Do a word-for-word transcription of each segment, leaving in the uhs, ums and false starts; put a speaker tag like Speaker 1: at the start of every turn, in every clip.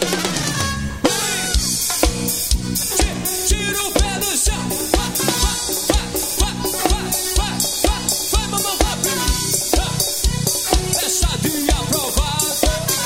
Speaker 1: Tira o pé do chão. Vai, vai, vai, vai, vai, vai, vai, mamão, vai. Fechado e aprovado.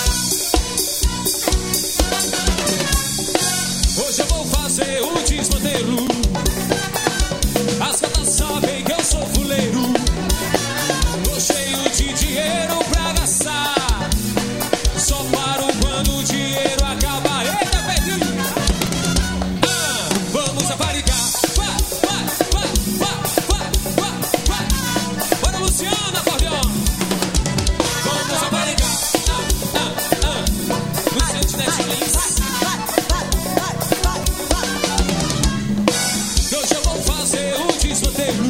Speaker 1: Hoje eu vou fazer o desmantelo. As gatas sabem que eu sou fuleiro. Tô cheio de dinheiro pra gastar. Só paro quando o dinheiro acaba. Eita, Pedrinho! Ah, vamos aparigar. Vai, vai, vai, vai, vai, vai, vai. Bora, Luciana, acordeon. Vamos aparigar. Ah, ah, ah. Luciano de Netflix. Hoje eu vou fazer o desmantelo.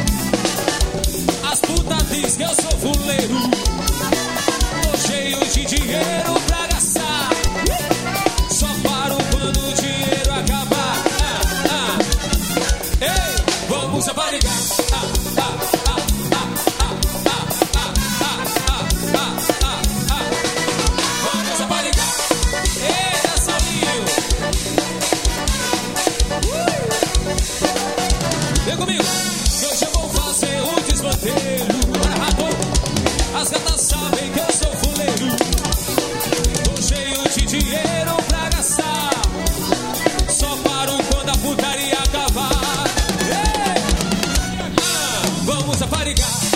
Speaker 1: As putas dizem que eu sou fuleiro. Tô cheio de dinheiro pra gastar. Só paro quando o dinheiro acabar. Ah, ah. Ei, vamos aparigar. Ah, ah, ah, ah, ah, ah, ah, ah, ah, ah, ah, ah. Vamos aparigar. Eita, Saulinho. Vem comigo. Que hoje eu vou fazer o desmantelo. Bora, rato. As gatas sabem que eu sou fuleiro. Tô cheio de dinheiro pra gastar. Só paro quando a putaria acabar. Ei! Ah, vamos aparigar.